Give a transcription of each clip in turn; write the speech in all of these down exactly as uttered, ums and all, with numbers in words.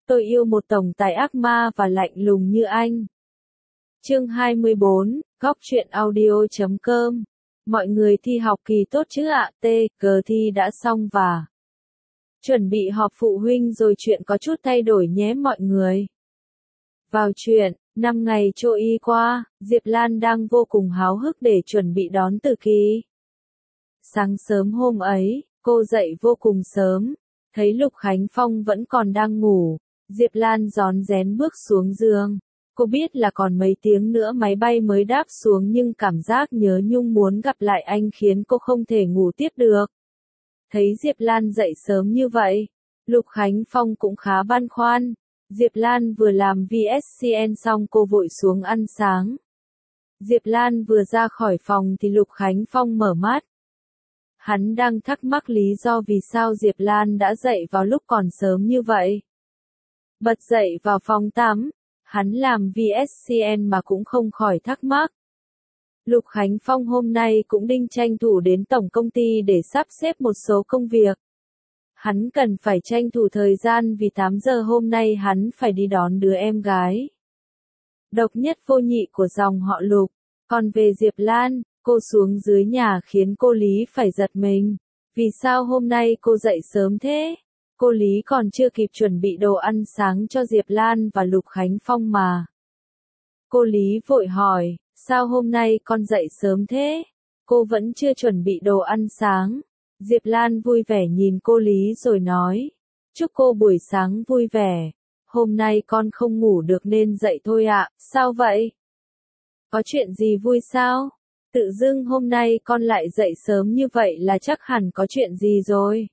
Tôi yêu một tổng tài ác ma và lạnh lùng như anh. Chương hai mươi bốn, góc truyện audio chấm com. Mọi người thi học kỳ tốt chứ ạ? T, cờ thi đã xong và chuẩn bị họp phụ huynh rồi, chuyện có chút thay đổi nhé mọi người. Vào chuyện, năm ngày trôi y qua, Diệp Lan đang vô cùng háo hức để chuẩn bị đón Từ Kỳ. Sáng sớm hôm ấy, cô dậy vô cùng sớm, thấy Lục Khánh Phong vẫn còn đang ngủ, Diệp Lan rón rén bước xuống giường. Cô biết là còn mấy tiếng nữa máy bay mới đáp xuống, nhưng cảm giác nhớ nhung muốn gặp lại anh khiến cô không thể ngủ tiếp được. Thấy Diệp Lan dậy sớm như vậy, Lục Khánh Phong cũng khá băn khoăn. Diệp Lan vừa làm vê ét xê en xong cô vội xuống ăn sáng. Diệp Lan vừa ra khỏi phòng thì Lục Khánh Phong mở mắt. Hắn đang thắc mắc lý do vì sao Diệp Lan đã dậy vào lúc còn sớm như vậy. Bật dậy vào phòng tắm, hắn làm vê ét xê en mà cũng không khỏi thắc mắc. Lục Khánh Phong hôm nay cũng định tranh thủ đến tổng công ty để sắp xếp một số công việc. Hắn cần phải tranh thủ thời gian vì tám giờ hôm nay hắn phải đi đón đứa em gái độc nhất vô nhị của dòng họ Lục. Còn về Diệp Lan, cô xuống dưới nhà khiến cô Lý phải giật mình. Vì sao hôm nay cô dậy sớm thế? Cô Lý còn chưa kịp chuẩn bị đồ ăn sáng cho Diệp Lan và Lục Khánh Phong mà. Cô Lý vội hỏi, sao hôm nay con dậy sớm thế? Cô vẫn chưa chuẩn bị đồ ăn sáng. Diệp Lan vui vẻ nhìn cô Lý rồi nói, chúc cô buổi sáng vui vẻ. Hôm nay con không ngủ được nên dậy thôi ạ. Sao vậy? Có chuyện gì vui sao? Tự dưng hôm nay con lại dậy sớm như vậy là chắc hẳn có chuyện gì rồi.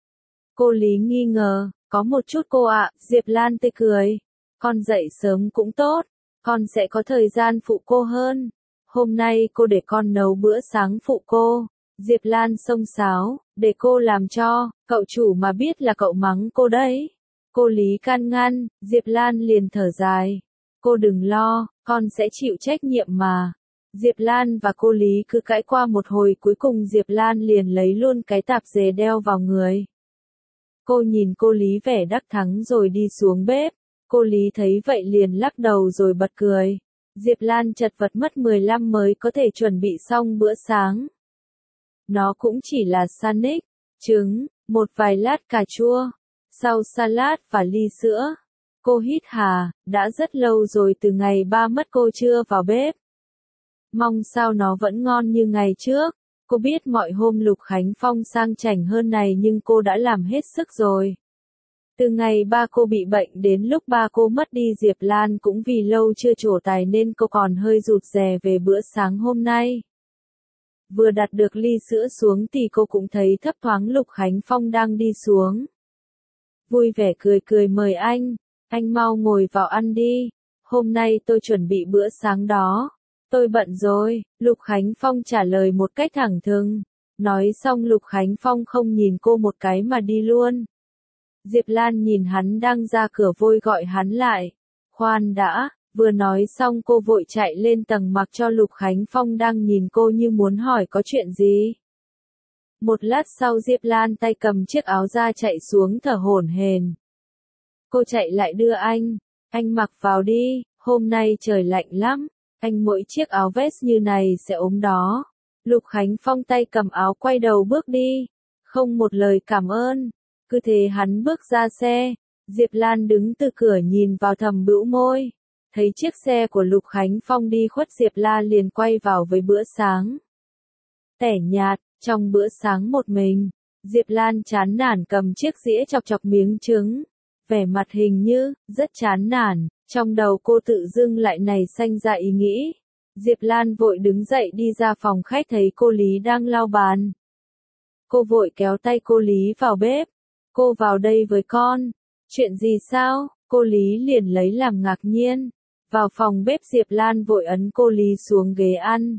Cô Lý nghi ngờ, có một chút cô ạ. Diệp Lan tươi cười, con dậy sớm cũng tốt, con sẽ có thời gian phụ cô hơn. Hôm nay cô để con nấu bữa sáng phụ cô. Diệp Lan xông xáo, để cô làm cho, cậu chủ mà biết là cậu mắng cô đấy. Cô Lý can ngăn, Diệp Lan liền thở dài. Cô đừng lo, con sẽ chịu trách nhiệm mà. Diệp Lan và cô Lý cứ cãi qua một hồi, cuối cùng Diệp Lan liền lấy luôn cái tạp dề đeo vào người. Cô nhìn cô Lý vẻ đắc thắng rồi đi xuống bếp. Cô Lý thấy vậy liền lắc đầu rồi bật cười. Diệp Lan chật vật mất mười lăm mới có thể chuẩn bị xong bữa sáng. Nó cũng chỉ là sandwich, trứng, một vài lát cà chua, sau salad và ly sữa. Cô hít hà, đã rất lâu rồi từ ngày ba mất cô chưa vào bếp. Mong sao nó vẫn ngon như ngày trước. Cô biết mọi hôm Lục Khánh Phong sang chảnh hơn này nhưng cô đã làm hết sức rồi. Từ ngày ba cô bị bệnh đến lúc ba cô mất đi, Diệp Lan cũng vì lâu chưa trổ tài nên cô còn hơi rụt rè về bữa sáng hôm nay. Vừa đặt được ly sữa xuống thì cô cũng thấy thấp thoáng Lục Khánh Phong đang đi xuống. Vui vẻ cười cười mời anh, anh mau ngồi vào ăn đi, hôm nay tôi chuẩn bị bữa sáng đó. Tôi bận rồi, Lục Khánh Phong trả lời một cách thẳng thừng. Nói xong Lục Khánh Phong không nhìn cô một cái mà đi luôn. Diệp Lan nhìn hắn đang ra cửa vội gọi hắn lại. Khoan đã, vừa nói xong cô vội chạy lên tầng mặc cho Lục Khánh Phong đang nhìn cô như muốn hỏi có chuyện gì. Một lát sau Diệp Lan tay cầm chiếc áo ra chạy xuống thở hổn hển. Cô chạy lại đưa anh, anh mặc vào đi, hôm nay trời lạnh lắm, anh mỗi chiếc áo vest như này sẽ ốm đó. Lục Khánh Phong tay cầm áo quay đầu bước đi, không một lời cảm ơn. Cứ thế hắn bước ra xe. Diệp Lan đứng từ cửa nhìn vào thầm bĩu môi. Thấy chiếc xe của Lục Khánh Phong đi khuất, Diệp Lan liền quay vào với bữa sáng. Tẻ nhạt, trong bữa sáng một mình, Diệp Lan chán nản cầm chiếc dĩa chọc chọc miếng trứng. Vẻ mặt hình như, rất chán nản, trong đầu cô tự dưng lại nảy sinh ra ý nghĩ. Diệp Lan vội đứng dậy đi ra phòng khách thấy cô Lý đang lau bàn. Cô vội kéo tay cô Lý vào bếp. Cô vào đây với con. Chuyện gì sao? Cô Lý liền lấy làm ngạc nhiên. Vào phòng bếp Diệp Lan vội ấn cô Lý xuống ghế ăn.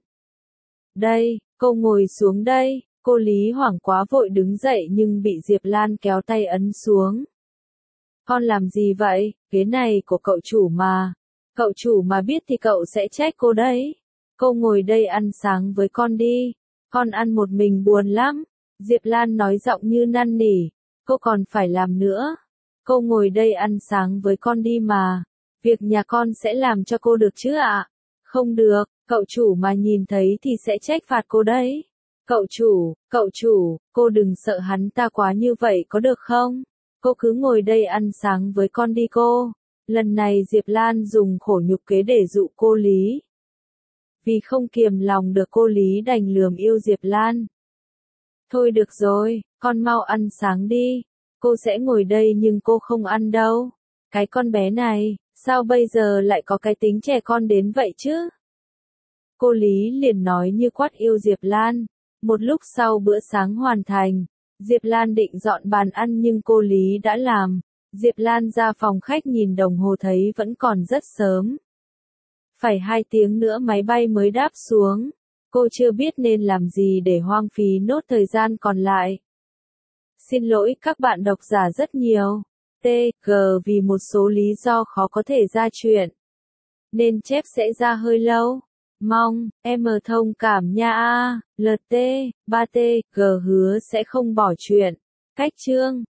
Đây, cô ngồi xuống đây. Cô Lý hoảng quá vội đứng dậy nhưng bị Diệp Lan kéo tay ấn xuống. Con làm gì vậy? Ghế này của cậu chủ mà. Cậu chủ mà biết thì cậu sẽ trách cô đấy. Cô ngồi đây ăn sáng với con đi. Con ăn một mình buồn lắm. Diệp Lan nói giọng như năn nỉ. Cô còn phải làm nữa. Cô ngồi đây ăn sáng với con đi mà. Việc nhà con sẽ làm cho cô được chứ ạ? Không được, cậu chủ mà nhìn thấy thì sẽ trách phạt cô đấy. Cậu chủ, cậu chủ, cô đừng sợ hắn ta quá như vậy có được không? Cô cứ ngồi đây ăn sáng với con đi cô. Lần này Diệp Lan dùng khổ nhục kế để dụ cô Lý. Vì không kiềm lòng được cô Lý đành lườm yêu Diệp Lan. Thôi được rồi, con mau ăn sáng đi. Cô sẽ ngồi đây nhưng cô không ăn đâu. Cái con bé này, sao bây giờ lại có cái tính trẻ con đến vậy chứ? Cô Lý liền nói như quát yêu Diệp Lan. Một lúc sau bữa sáng hoàn thành, Diệp Lan định dọn bàn ăn nhưng cô Lý đã làm. Diệp Lan ra phòng khách nhìn đồng hồ thấy vẫn còn rất sớm. Phải hai tiếng nữa máy bay mới đáp xuống. Cô chưa biết nên làm gì để hoang phí nốt thời gian còn lại. Xin lỗi các bạn độc giả rất nhiều. T, G vì một số lý do khó có thể ra chuyện. Nên chép sẽ ra hơi lâu. Mong, em thông cảm nha a. L T, ba T, G hứa sẽ không bỏ chuyện. Cách chương